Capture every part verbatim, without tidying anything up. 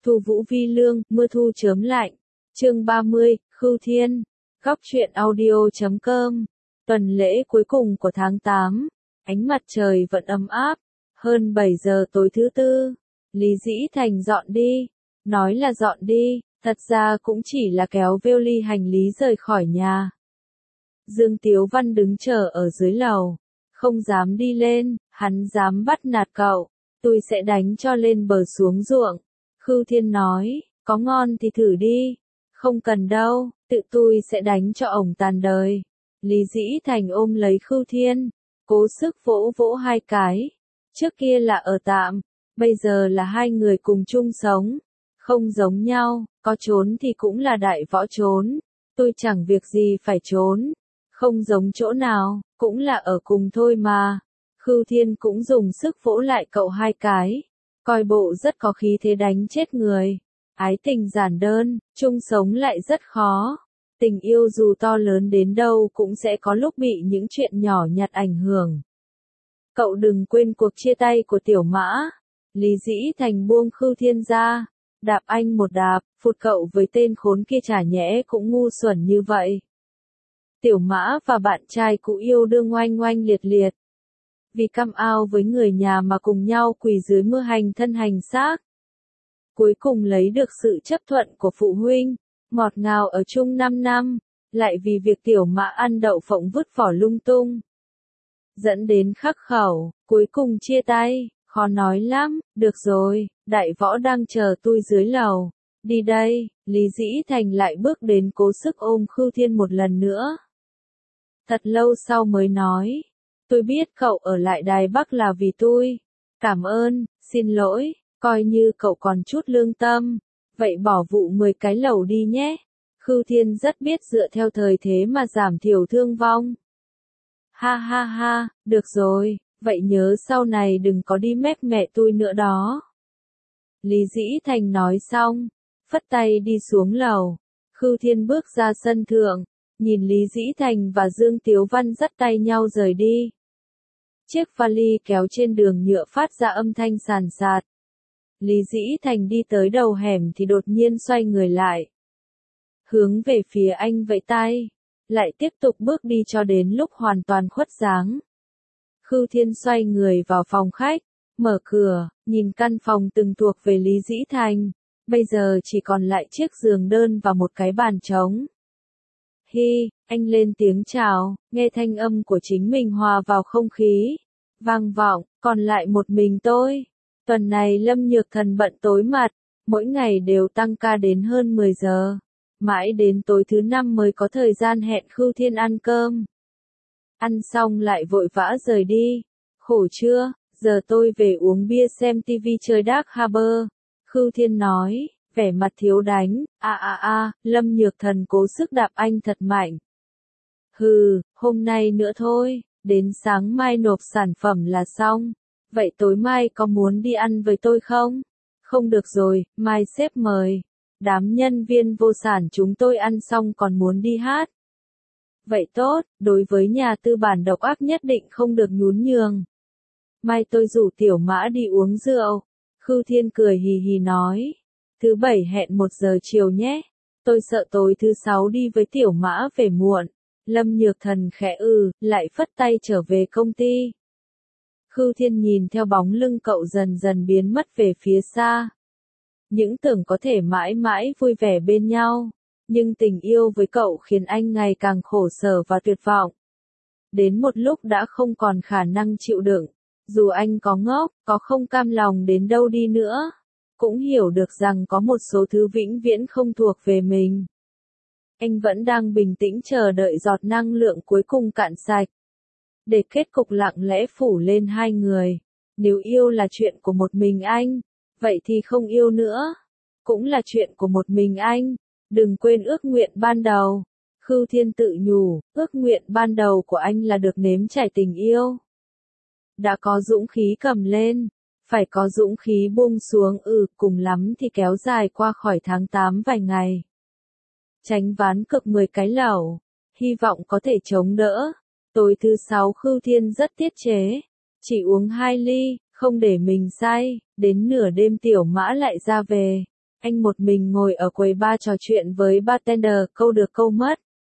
Thu Vũ Vi Lương, mưa thu chớm lạnh. Chương ba mươi, Khưu Thiên. Góc truyện audio chấm com. Tuần lễ cuối cùng của tháng tám. Ánh mặt trời vẫn ấm áp. Hơn bảy giờ tối thứ tư. Lý Dĩ Thành dọn đi. Nói là dọn đi, thật ra cũng chỉ là kéo vêu ly hành lý rời khỏi nhà. Dương Tiếu Văn đứng chờ ở dưới lầu. Không dám đi lên, hắn dám bắt nạt cậu. Tôi sẽ đánh cho lên bờ xuống ruộng. Khưu Thiên nói, có ngon thì thử đi. Không cần đâu, tự tôi sẽ đánh cho ổng tàn đời. Lý Dĩ Thành ôm lấy Khưu Thiên, cố sức vỗ vỗ hai cái. Trước kia là ở tạm, bây giờ là hai người cùng chung sống. Không giống nhau, có trốn thì cũng là đại võ trốn. Tôi chẳng việc gì phải trốn. Không giống chỗ nào, cũng là ở cùng thôi mà. Khưu Thiên cũng dùng sức vỗ lại cậu hai cái. Coi bộ rất có khí thế đánh chết người. Ái tình giản đơn, chung sống lại rất khó. Tình yêu dù to lớn đến đâu cũng sẽ có lúc bị những chuyện nhỏ nhặt ảnh hưởng. Cậu đừng quên cuộc chia tay của Tiểu Mã. Lý Dĩ Thành buông Khưu Thiên ra. Đạp anh một đạp, phụt cậu với tên khốn kia chả nhẽ cũng ngu xuẩn như vậy. Tiểu Mã và bạn trai cũ yêu đương oanh oanh liệt liệt. Vì căm ao với người nhà mà cùng nhau quỳ dưới mưa hành thân hành xác. Cuối cùng lấy được sự chấp thuận của phụ huynh, ngọt ngào ở chung năm năm, lại vì việc Tiểu Mã ăn đậu phộng vứt vỏ lung tung. Dẫn đến khắc khẩu, cuối cùng chia tay, khó nói lắm, được rồi, đại võ đang chờ tôi dưới lầu. Đi đây, Lý Dĩ Thành lại bước đến cố sức ôm Khưu Thiên một lần nữa. Thật lâu sau mới nói, tôi biết cậu ở lại Đài Bắc là vì tôi. Cảm ơn, xin lỗi, coi như cậu còn chút lương tâm. Vậy bỏ vụ mười cái lầu đi nhé. Khưu Thiên rất biết dựa theo thời thế mà giảm thiểu thương vong. Ha ha ha, được rồi, vậy nhớ sau này đừng có đi mép mẹ tôi nữa đó. Lý Dĩ Thành nói xong, phất tay đi xuống lầu. Khưu Thiên bước ra sân thượng, nhìn Lý Dĩ Thành và Dương Tiếu Văn dắt tay nhau rời đi. Chiếc vali kéo trên đường nhựa phát ra âm thanh sàn sạt. Lý Dĩ Thành đi tới đầu hẻm thì đột nhiên xoay người lại. Hướng về phía anh vẫy tay, lại tiếp tục bước đi cho đến lúc hoàn toàn khuất dáng. Khưu Thiên xoay người vào phòng khách, mở cửa, nhìn căn phòng từng thuộc về Lý Dĩ Thành. Bây giờ chỉ còn lại chiếc giường đơn và một cái bàn trống. Hi, anh lên tiếng chào, nghe thanh âm của chính mình hòa vào không khí. Vang vọng, còn lại một mình tôi. Tuần này Lâm Nhược Thần bận tối mặt, mỗi ngày đều tăng ca đến hơn mười giờ. Mãi đến tối thứ năm mới có thời gian hẹn Khưu Thiên ăn cơm. Ăn xong lại vội vã rời đi. Khổ chưa, giờ tôi về uống bia xem tivi chơi Dark Harbor. Khưu Thiên nói, vẻ mặt thiếu đánh, a a a, Lâm Nhược Thần cố sức đạp anh thật mạnh. Hừ, hôm nay nữa thôi, đến sáng mai nộp sản phẩm là xong. Vậy tối mai có muốn đi ăn với tôi không? Không được rồi, mai sếp mời. Đám nhân viên vô sản chúng tôi ăn xong còn muốn đi hát. Vậy tốt, đối với nhà tư bản độc ác nhất định không được nhún nhường. Mai tôi rủ Tiểu Mã đi uống rượu. Khưu Thiên cười hì hì nói. Thứ bảy hẹn một giờ chiều nhé. Tôi sợ tối thứ sáu đi với Tiểu Mã về muộn. Lâm Nhược Thần khẽ ừ, lại phất tay trở về công ty. Khưu Thiên nhìn theo bóng lưng cậu dần dần biến mất về phía xa. Những tưởng có thể mãi mãi vui vẻ bên nhau. Nhưng tình yêu với cậu khiến anh ngày càng khổ sở và tuyệt vọng. Đến một lúc đã không còn khả năng chịu đựng. Dù anh có ngốc, có không cam lòng đến đâu đi nữa, cũng hiểu được rằng có một số thứ vĩnh viễn không thuộc về mình. Anh vẫn đang bình tĩnh chờ đợi giọt năng lượng cuối cùng cạn sạch. Để kết cục lặng lẽ phủ lên hai người. Nếu yêu là chuyện của một mình anh, vậy thì không yêu nữa. Cũng là chuyện của một mình anh. Đừng quên ước nguyện ban đầu. Khưu Thiên tự nhủ, ước nguyện ban đầu của anh là được nếm trải tình yêu. Đã có dũng khí cầm lên, phải có dũng khí buông xuống, ừ, cùng lắm thì kéo dài qua khỏi tháng tám vài ngày. Tránh ván cực mười cái lẩu, hy vọng có thể chống đỡ. Tối thứ sáu Khưu Thiên rất tiết chế, chỉ uống hai ly, không để mình say, đến nửa đêm Tiểu Mã lại ra về. Anh một mình ngồi ở quầy bar trò chuyện với bartender, câu được câu mất.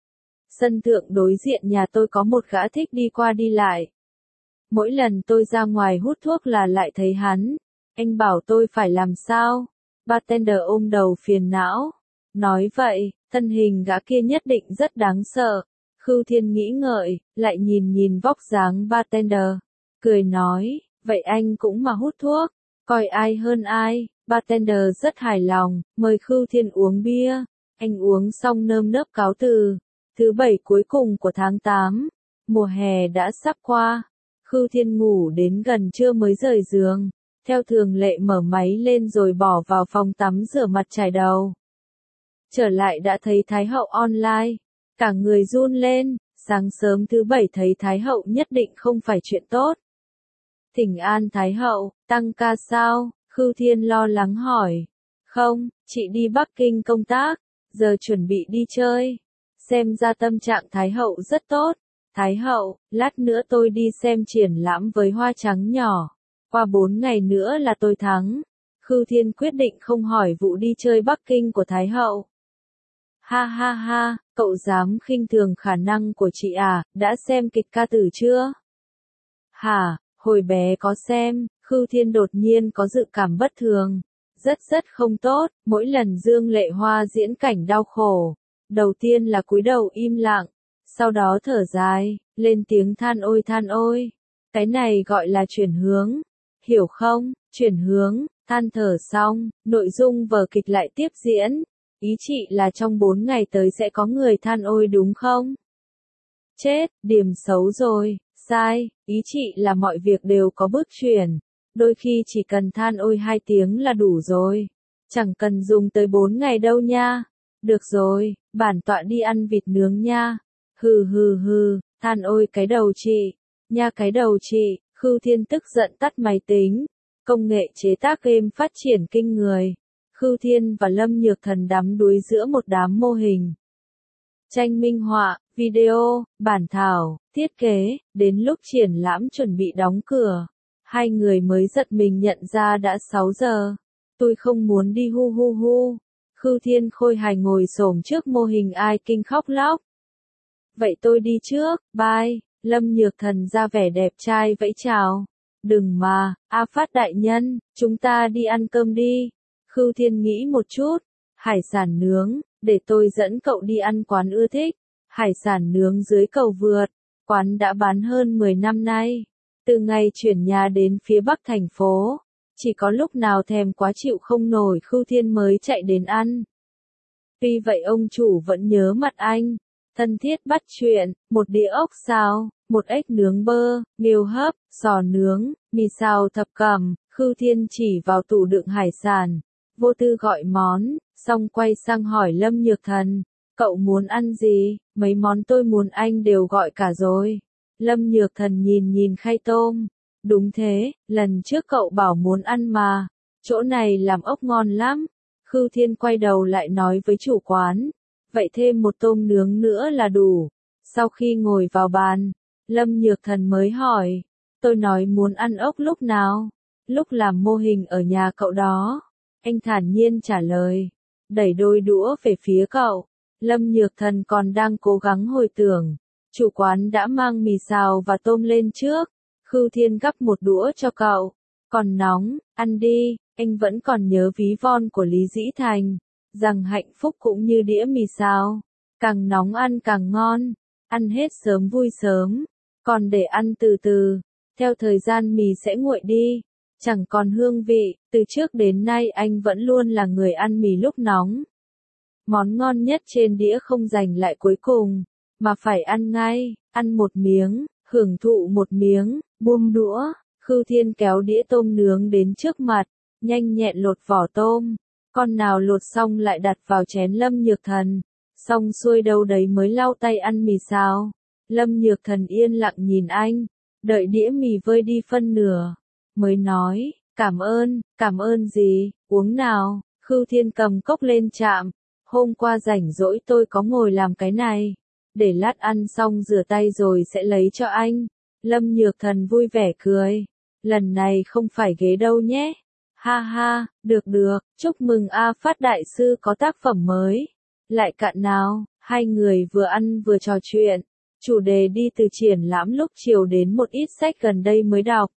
Sân thượng đối diện nhà tôi có một gã thích đi qua đi lại. Mỗi lần tôi ra ngoài hút thuốc là lại thấy hắn. Anh bảo tôi phải làm sao? Bartender ôm đầu phiền não. Nói vậy, thân hình gã kia nhất định rất đáng sợ. Khưu Thiên nghĩ ngợi, lại nhìn nhìn vóc dáng bartender. Cười nói, vậy anh cũng mà hút thuốc, coi ai hơn ai. Bartender rất hài lòng, mời Khưu Thiên uống bia. Anh uống xong nơm nớp cáo từ. Thứ bảy cuối cùng của tháng tám, mùa hè đã sắp qua. Khưu Thiên ngủ đến gần trưa mới rời giường. Theo thường lệ mở máy lên rồi bỏ vào phòng tắm rửa mặt chải đầu. Trở lại đã thấy Thái Hậu online. Cả người run lên, sáng sớm thứ bảy thấy Thái Hậu nhất định không phải chuyện tốt. Thỉnh an Thái Hậu, tăng ca sao? Khưu Thiên lo lắng hỏi. Không, chị đi Bắc Kinh công tác, giờ chuẩn bị đi chơi. Xem ra tâm trạng Thái Hậu rất tốt. Thái Hậu, lát nữa tôi đi xem triển lãm với hoa trắng nhỏ. Qua bốn ngày nữa là tôi thắng. Khưu Thiên quyết định không hỏi vụ đi chơi Bắc Kinh của Thái Hậu. Ha ha ha, cậu dám khinh thường khả năng của chị à, đã xem kịch ca tử chưa? Hả, hồi bé có xem, Khưu Thiên đột nhiên có dự cảm bất thường. Rất rất không tốt, mỗi lần Dương Lệ Hoa diễn cảnh đau khổ. Đầu tiên là cúi đầu im lặng, sau đó thở dài, lên tiếng than ôi than ôi. Cái này gọi là chuyển hướng, hiểu không? Chuyển hướng, than thở xong, nội dung vở kịch lại tiếp diễn. Ý chị là trong bốn ngày tới sẽ có người than ôi đúng không? Chết, điểm xấu rồi, sai, ý chị là mọi việc đều có bước chuyển. Đôi khi chỉ cần than ôi hai tiếng là đủ rồi. Chẳng cần dùng tới bốn ngày đâu nha. Được rồi, bản tọa đi ăn vịt nướng nha. Hừ hừ hừ, than ôi cái đầu chị. Nha cái đầu chị, Khưu Thiên tức giận tắt máy tính. Công nghệ chế tác game phát triển kinh người. Khưu Thiên và Lâm Nhược Thần đắm đuối giữa một đám mô hình. Tranh minh họa, video, bản thảo, thiết kế, đến lúc triển lãm chuẩn bị đóng cửa. Hai người mới giật mình nhận ra đã sáu giờ. Tôi không muốn đi hu hu hu. Khưu Thiên khôi hài ngồi xổm trước mô hình ai kinh khóc lóc. Vậy tôi đi trước, bye. Lâm Nhược Thần ra vẻ đẹp trai vẫy chào. Đừng mà, A Phát đại nhân, chúng ta đi ăn cơm đi. Khưu Thiên nghĩ một chút. Hải sản nướng, để tôi dẫn cậu đi ăn quán ưa thích. Hải sản nướng dưới cầu vượt. Quán đã bán hơn mười năm nay. Từ ngày chuyển nhà đến phía bắc thành phố. Chỉ có lúc nào thèm quá chịu không nổi Khưu Thiên mới chạy đến ăn. Tuy vậy ông chủ vẫn nhớ mặt anh. Thân thiết bắt chuyện, một đĩa ốc xào, một ếch nướng bơ, nghêu hấp, sò nướng, mì xào thập cẩm. Khưu Thiên chỉ vào tủ đựng hải sản. Vô tư gọi món, xong quay sang hỏi Lâm Nhược Thần. Cậu muốn ăn gì? Mấy món tôi muốn anh đều gọi cả rồi. Lâm Nhược Thần nhìn nhìn khay tôm. Đúng thế, lần trước cậu bảo muốn ăn mà. Chỗ này làm ốc ngon lắm. Khưu Thiên quay đầu lại nói với chủ quán. Vậy thêm một tôm nướng nữa là đủ. Sau khi ngồi vào bàn, Lâm Nhược Thần mới hỏi. Tôi nói muốn ăn ốc lúc nào? Lúc làm mô hình ở nhà cậu đó. Anh thản nhiên trả lời. Đẩy đôi đũa về phía cậu. Lâm Nhược Thần còn đang cố gắng hồi tưởng. Chủ quán đã mang mì xào và tôm lên trước. Khưu Thiên gắp một đũa cho cậu. Còn nóng, ăn đi, anh vẫn còn nhớ ví von của Lý Dĩ Thành. Rằng hạnh phúc cũng như đĩa mì xào. Càng nóng ăn càng ngon. Ăn hết sớm vui sớm. Còn để ăn từ từ. Theo thời gian mì sẽ nguội đi. Chẳng còn hương vị. Từ trước đến nay anh vẫn luôn là người ăn mì lúc nóng. Món ngon nhất trên đĩa không dành lại cuối cùng. Mà phải ăn ngay. Ăn một miếng. Hưởng thụ một miếng. Buông đũa. Khưu Thiên kéo đĩa tôm nướng đến trước mặt. Nhanh nhẹn lột vỏ tôm. Con nào lột xong lại đặt vào chén Lâm Nhược Thần. Xong xuôi đâu đấy mới lau tay ăn mì xào. Lâm Nhược Thần yên lặng nhìn anh. Đợi đĩa mì vơi đi phân nửa. Mới nói, cảm ơn, cảm ơn gì, uống nào. Khưu Thiên cầm cốc lên chạm. Hôm qua rảnh rỗi tôi có ngồi làm cái này. Để lát ăn xong rửa tay rồi sẽ lấy cho anh. Lâm Nhược Thần vui vẻ cười. Lần này không phải ghế đâu nhé. Ha ha, được được, chúc mừng A Phát đại sư có tác phẩm mới. Lại cạn nào, hai người vừa ăn vừa trò chuyện. Chủ đề đi từ triển lãm lúc chiều đến một ít sách gần đây mới đọc.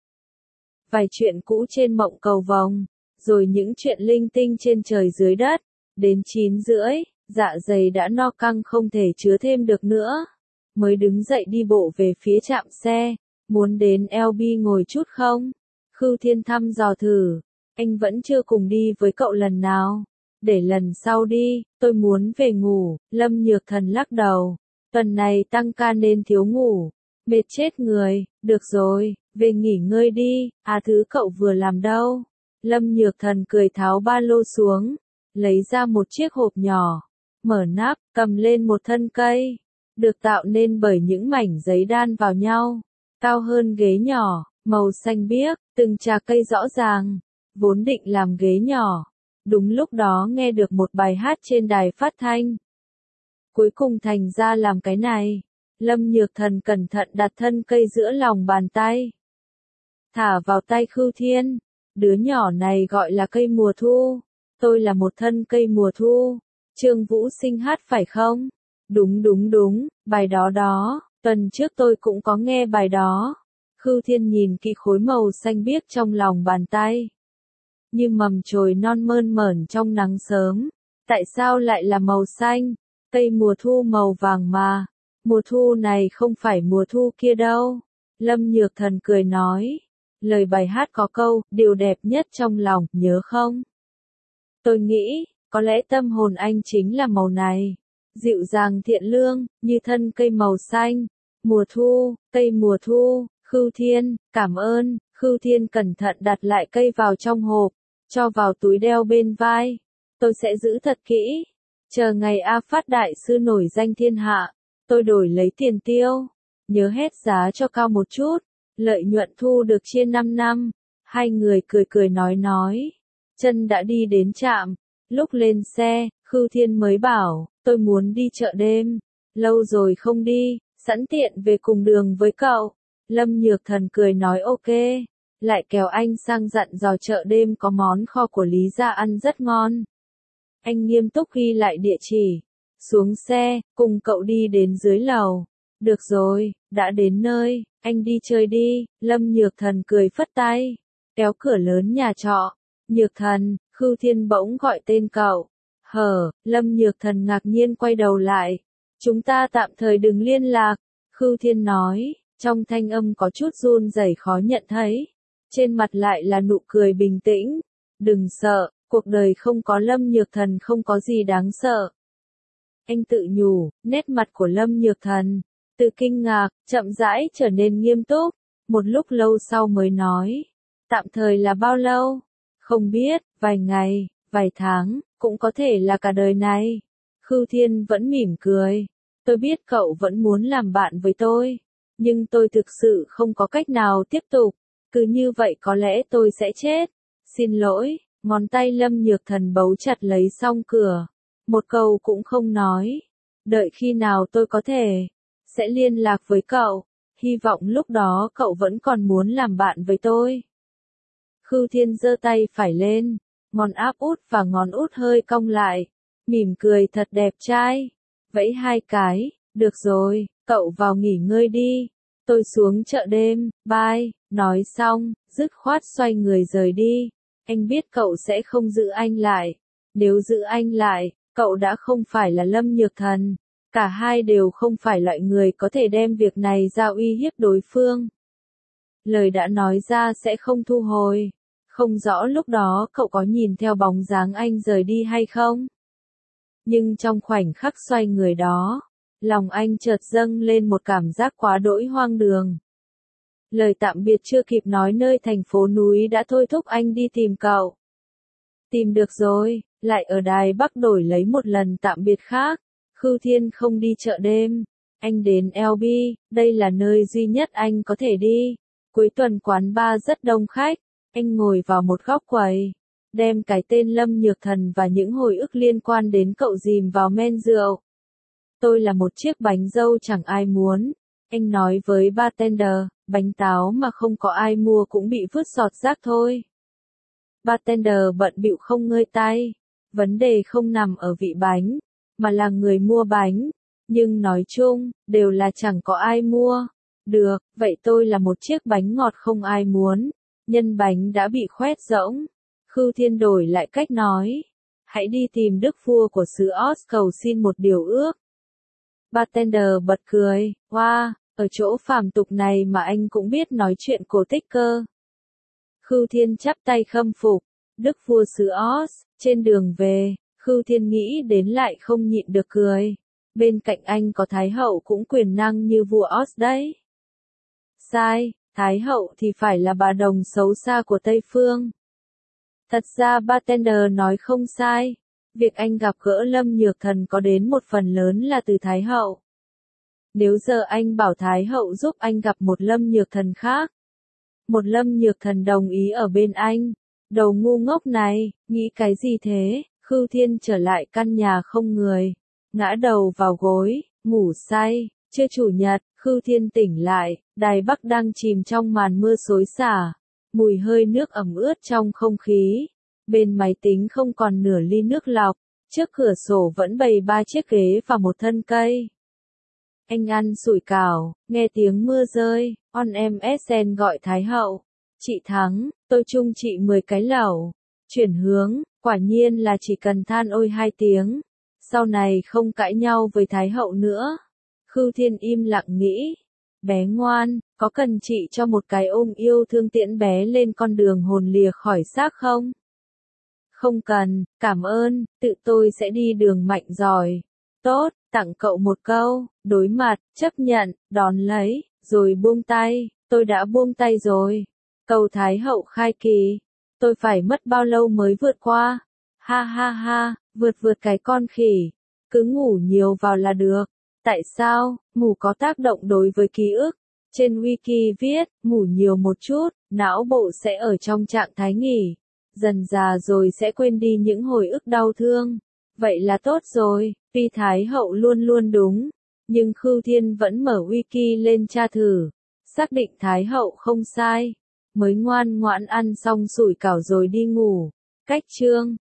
Vài chuyện cũ trên mộng cầu vồng, rồi những chuyện linh tinh trên trời dưới đất. Đến chín rưỡi, dạ dày đã no căng không thể chứa thêm được nữa. Mới đứng dậy đi bộ về phía trạm xe, muốn đến lờ bê ngồi chút không? Khưu Thiên thăm dò thử, anh vẫn chưa cùng đi với cậu lần nào. Để lần sau đi, tôi muốn về ngủ. Lâm Nhược Thần lắc đầu, tuần này tăng ca nên thiếu ngủ, mệt chết người. Được rồi, về nghỉ ngơi đi. À thứ cậu vừa làm đâu? Lâm Nhược Thần cười tháo ba lô xuống, lấy ra một chiếc hộp nhỏ, mở nắp, cầm lên một thân cây, được tạo nên bởi những mảnh giấy đan vào nhau, cao hơn ghế nhỏ, màu xanh biếc, từng chà cây rõ ràng, vốn định làm ghế nhỏ. Đúng lúc đó nghe được một bài hát trên đài phát thanh. Cuối cùng thành ra làm cái này. Lâm Nhược Thần cẩn thận đặt thân cây giữa lòng bàn tay, thả vào tay Khưu Thiên. Đứa nhỏ này gọi là cây mùa thu. Tôi là một thân cây mùa thu. Trương Vũ Sinh hát phải không? Đúng đúng đúng, bài đó đó, tuần trước tôi cũng có nghe bài đó. Khưu Thiên nhìn kỹ khối màu xanh biếc trong lòng bàn tay, như mầm chồi non mơn mởn trong nắng sớm. Tại sao lại là màu xanh? Cây mùa thu màu vàng mà. Mùa thu này không phải mùa thu kia đâu. Lâm Nhược Thần cười nói. Lời bài hát có câu, điều đẹp nhất trong lòng, nhớ không? Tôi nghĩ, có lẽ tâm hồn anh chính là màu này. Dịu dàng thiện lương, như thân cây màu xanh. Mùa thu, cây mùa thu. Khưu Thiên, cảm ơn. Khưu Thiên cẩn thận đặt lại cây vào trong hộp, cho vào túi đeo bên vai. Tôi sẽ giữ thật kỹ. Chờ ngày A Phát đại sư nổi danh thiên hạ, tôi đổi lấy tiền tiêu. Nhớ hết giá cho cao một chút. Lợi nhuận thu được chia năm năm. Hai người cười cười nói nói. Chân đã đi đến trạm. Lúc lên xe, Khưu Thiên mới bảo, tôi muốn đi chợ đêm. Lâu rồi không đi, sẵn tiện về cùng đường với cậu. Lâm Nhược Thần cười nói ok. Lại kéo anh sang dặn dò chợ đêm có món kho của Lý gia ăn rất ngon. Anh nghiêm túc ghi lại địa chỉ. Xuống xe, cùng cậu đi đến dưới lầu. Được rồi, đã đến nơi, anh đi chơi đi. Lâm Nhược Thần cười phất tay, kéo cửa lớn nhà trọ. Nhược Thần, Khưu Thiên bỗng gọi tên cậu. Hở, Lâm Nhược Thần ngạc nhiên quay đầu lại. Chúng ta tạm thời đừng liên lạc. Khưu Thiên nói, trong thanh âm có chút run rẩy khó nhận thấy. Trên mặt lại là nụ cười bình tĩnh. Đừng sợ, cuộc đời không có Lâm Nhược Thần không có gì đáng sợ. Anh tự nhủ, nét mặt của Lâm Nhược Thần, từ kinh ngạc, chậm rãi trở nên nghiêm túc. Một lúc lâu sau mới nói, tạm thời là bao lâu? Không biết, vài ngày, vài tháng, cũng có thể là cả đời này. Khưu Thiên vẫn mỉm cười. Tôi biết cậu vẫn muốn làm bạn với tôi, nhưng tôi thực sự không có cách nào tiếp tục. Cứ như vậy có lẽ tôi sẽ chết. Xin lỗi. Ngón tay Lâm Nhược Thần bấu chặt lấy song cửa. Một câu cũng không nói. Đợi khi nào tôi có thể, sẽ liên lạc với cậu. Hy vọng lúc đó cậu vẫn còn muốn làm bạn với tôi. Khưu Thiên giơ tay phải lên, ngón áp út và ngón út hơi cong lại. Mỉm cười thật đẹp trai. Vẫy hai cái, được rồi, cậu vào nghỉ ngơi đi. Tôi xuống chợ đêm, bye. Nói xong, dứt khoát xoay người rời đi. Anh biết cậu sẽ không giữ anh lại. Nếu giữ anh lại, cậu đã không phải là Lâm Nhược Thần. Cả hai đều không phải loại người có thể đem việc này ra uy hiếp đối phương. Lời đã nói ra sẽ không thu hồi. Không rõ lúc đó cậu có nhìn theo bóng dáng anh rời đi hay không? Nhưng trong khoảnh khắc xoay người đó, lòng anh chợt dâng lên một cảm giác quá đỗi hoang đường. Lời tạm biệt chưa kịp nói nơi thành phố núi đã thôi thúc anh đi tìm cậu. Tìm được rồi, lại ở Đài Bắc đổi lấy một lần tạm biệt khác. Khưu Thiên không đi chợ đêm. Anh đến lờ bê, đây là nơi duy nhất anh có thể đi. Cuối tuần quán bar rất đông khách. Anh ngồi vào một góc quầy, đem cái tên Lâm Nhược Thần và những hồi ức liên quan đến cậu dìm vào men rượu. Tôi là một chiếc bánh dâu chẳng ai muốn. Anh nói với bartender, bánh táo mà không có ai mua cũng bị vứt sọt rác thôi. Bartender bận bịu không ngơi tay. Vấn đề không nằm ở vị bánh, mà là người mua bánh. Nhưng nói chung, đều là chẳng có ai mua. Được, vậy tôi là một chiếc bánh ngọt không ai muốn. Nhân bánh đã bị khoét rỗng. Khưu Thiên đổi lại cách nói. Hãy đi tìm đức vua của xứ Oz cầu xin một điều ước. Bartender bật cười. Wow, ở chỗ phàm tục này mà anh cũng biết nói chuyện cổ tích cơ. Khưu Thiên chắp tay khâm phục. Đức vua xứ Oz. Trên đường về, Khưu Thiên nghĩ đến lại không nhịn được cười. Bên cạnh anh có Thái hậu cũng quyền năng như vua Oz đấy. Sai, Thái hậu thì phải là bà đồng xấu xa của Tây Phương. Thật ra Bartender nói không sai. Việc anh gặp gỡ Lâm Nhược Thần có đến một phần lớn là từ Thái hậu. Nếu giờ anh bảo Thái hậu giúp anh gặp một Lâm Nhược Thần khác. Một Lâm Nhược Thần đồng ý ở bên anh. Đầu ngu ngốc này, nghĩ cái gì thế? Khưu Thiên trở lại căn nhà không người. Ngã đầu vào gối, ngủ say. Trưa chủ nhật, Khưu Thiên tỉnh lại, Đài Bắc đang chìm trong màn mưa xối xả. Mùi hơi nước ẩm ướt trong không khí. Bên máy tính không còn nửa ly nước lọc. Trước cửa sổ vẫn bày ba chiếc ghế và một thân cây. Anh ăn sủi cảo, nghe tiếng mưa rơi, on em ét en gọi Thái hậu. Chị Thắng, tôi chung chị mười cái lẩu. Chuyển hướng, quả nhiên là chỉ cần than ôi hai tiếng. Sau này không cãi nhau với Thái hậu nữa. Khưu Thiên im lặng nghĩ. Bé ngoan, có cần chị cho một cái ôm yêu thương tiễn bé lên con đường hồn lìa khỏi xác không? Không cần, cảm ơn, tự tôi sẽ đi đường mạnh giỏi. Tốt, tặng cậu một câu, đối mặt, chấp nhận, đón lấy, rồi buông tay, tôi đã buông tay rồi. Cầu Thái hậu khai kỳ, tôi phải mất bao lâu mới vượt qua? Ha ha ha, vượt vượt cái con khỉ, cứ ngủ nhiều vào là được. Tại sao, ngủ có tác động đối với ký ức? Trên wiki viết, ngủ nhiều một chút, não bộ sẽ ở trong trạng thái nghỉ. Dần già rồi sẽ quên đi những hồi ức đau thương. Vậy là tốt rồi, tuy Thái hậu luôn luôn đúng. Nhưng Khưu Thiên vẫn mở wiki lên tra thử. Xác định Thái hậu không sai. Mới ngoan ngoãn ăn xong sủi cảo rồi đi ngủ. Cách chương